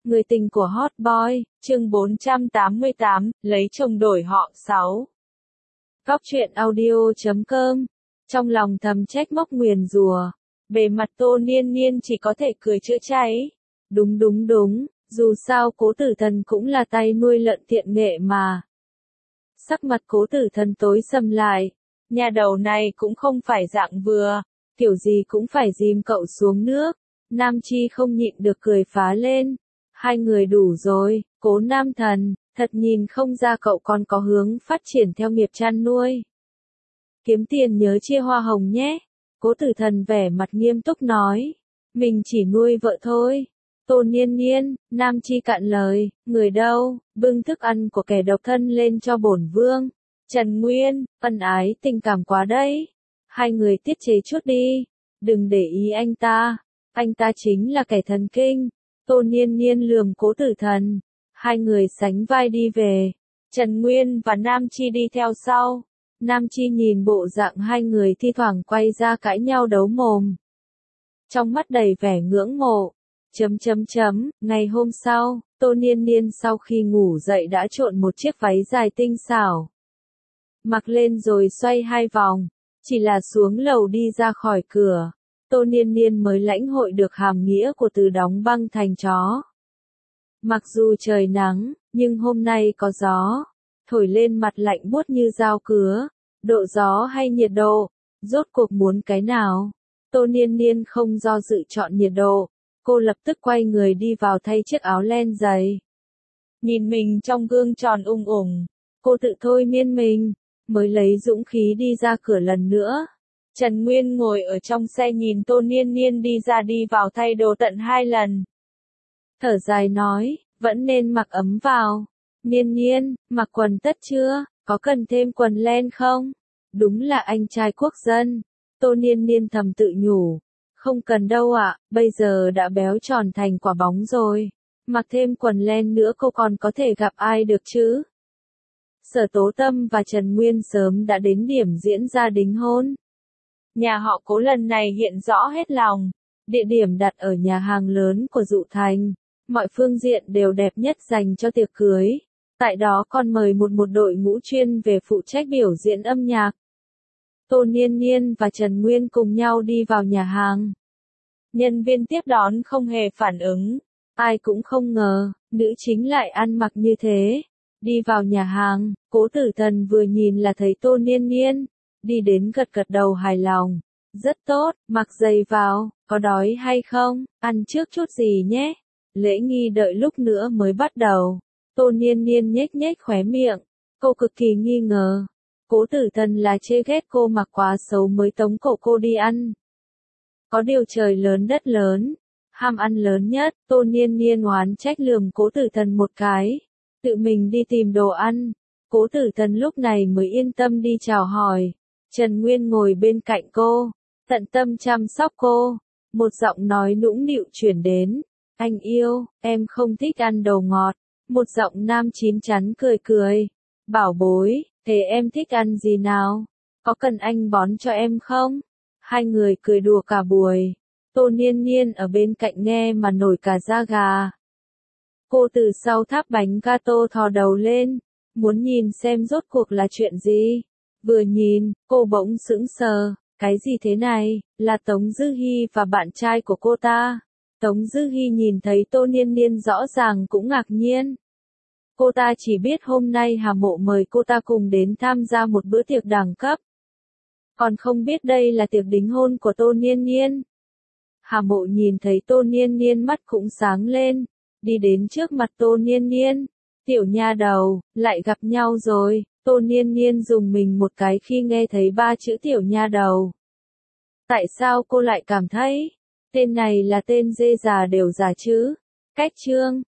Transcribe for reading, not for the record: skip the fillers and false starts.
Người tình của Hot Boy, chương 488, lấy chồng đổi họ 6. Góc truyện audio.com. Trong lòng thầm trách móc nguyền rủa, bề mặt Tô Niên Niên chỉ có thể cười chữa cháy. Đúng, dù sao Cố Tử Thần cũng là tay nuôi lợn thiện nghệ mà. Sắc mặt Cố Tử Thần tối sầm lại, nhà đầu này cũng không phải dạng vừa, kiểu gì cũng phải dìm cậu xuống nước. Nam Chi không nhịn được cười phá lên. Hai người đủ rồi, Cố Nam Thần, thật nhìn không ra cậu còn có hướng phát triển theo nghiệp chăn nuôi. Kiếm tiền nhớ chia hoa hồng nhé. Cố Tử Thần vẻ mặt nghiêm túc nói. Mình chỉ nuôi vợ thôi. Tô Niên Niên, Nam Chi cạn lời, người đâu, bưng thức ăn của kẻ độc thân lên cho bổn vương. Trần Nguyên, ân ái tình cảm quá đấy. Hai người tiết chế chút đi. Đừng để ý anh ta chính là kẻ thần kinh. Tô Niên Niên lườm Cố Tử Thần. Hai người sánh vai đi về. Trần Nguyên và Nam Chi đi theo sau. Nam Chi nhìn bộ dạng hai người thi thoảng quay ra cãi nhau đấu mồm. Trong mắt đầy vẻ ngưỡng mộ. Ngày hôm sau, Tô Niên Niên sau khi ngủ dậy đã trộn một chiếc váy dài tinh xảo. Mặc lên rồi xoay hai vòng. Chỉ là xuống lầu đi ra khỏi cửa. Tô Niên Niên mới lãnh hội được hàm nghĩa của từ đóng băng thành chó. Mặc dù trời nắng, nhưng hôm nay có gió. Thổi lên mặt lạnh buốt như dao cứa. Độ gió hay nhiệt độ? Rốt cuộc muốn cái nào? Tô Niên Niên không do dự chọn nhiệt độ. Cô lập tức quay người đi vào thay chiếc áo len dày. Nhìn mình trong gương tròn ủng. Cô tự thôi miên mình. Mới lấy dũng khí đi ra cửa lần nữa. Trần Nguyên ngồi ở trong xe nhìn Tô Niên Niên đi ra đi vào thay đồ tận 2 lần. Thở dài nói, vẫn nên mặc ấm vào. Niên Niên, mặc quần tất chưa, có cần thêm quần len không? Đúng là anh trai quốc dân. Tô Niên Niên thầm tự nhủ. Không cần đâu ạ, bây giờ đã béo tròn thành quả bóng rồi. Mặc thêm quần len nữa cô còn có thể gặp ai được chứ? Sở Tố Tâm và Trần Nguyên sớm đã đến điểm diễn ra đính hôn. Nhà họ Cố lần này hiện rõ hết lòng. Địa điểm đặt ở nhà hàng lớn của Dụ Thành. Mọi phương diện đều đẹp nhất dành cho tiệc cưới. Tại đó còn mời một đội ngũ chuyên về phụ trách biểu diễn âm nhạc. Tô Niên Niên và Trần Nguyên cùng nhau đi vào nhà hàng. Nhân viên tiếp đón không hề phản ứng. Ai cũng không ngờ, nữ chính lại ăn mặc như thế. Đi vào nhà hàng, Cố Tử Thần vừa nhìn là thấy Tô Niên Niên. Đi đến gật đầu hài lòng. Rất tốt, mặc giày vào, có đói hay không, ăn trước chút gì nhé. Lễ nghi đợi lúc nữa mới bắt đầu. Tô Niên Niên nhếch khóe miệng. Cô cực kỳ nghi ngờ. Cố Tử Thần là chê ghét cô mặc quá xấu mới tống cổ cô đi ăn. Có điều trời lớn đất lớn. Ham ăn lớn nhất, Tô Niên Niên oán trách lườm Cố Tử Thần một cái. Tự mình đi tìm đồ ăn. Cố Tử Thần lúc này mới yên tâm đi chào hỏi. Trần Nguyên ngồi bên cạnh cô, tận tâm chăm sóc cô. Một giọng nói nũng nịu chuyển đến. Anh yêu, em không thích ăn đồ ngọt. Một giọng nam chín chắn cười. Bảo bối, thế em thích ăn gì nào? Có cần anh bón cho em không? Hai người cười đùa cả buổi. Tô Niên Niên ở bên cạnh nghe mà nổi cả da gà. Cô từ sau tháp bánh gato thò đầu lên. Muốn nhìn xem rốt cuộc là chuyện gì. Vừa nhìn, cô bỗng sững sờ. Cái gì thế này, là Tống Dư Hi và bạn trai của cô ta. Tống Dư Hi nhìn thấy Tô Niên Niên rõ ràng cũng ngạc nhiên. Cô ta chỉ biết hôm nay Hà Mộ mời cô ta cùng đến tham gia một bữa tiệc đẳng cấp. Còn không biết đây là tiệc đính hôn của Tô Niên Niên. Hà Mộ nhìn thấy Tô Niên Niên mắt cũng sáng lên. Đi đến trước mặt Tô Niên Niên. Tiểu nha đầu, lại gặp nhau rồi. Tô Niên Niên dùng mình một cái khi nghe thấy 3 chữ tiểu nha đầu. Tại sao cô lại cảm thấy tên này là tên dê già đều già chứ? Cách chương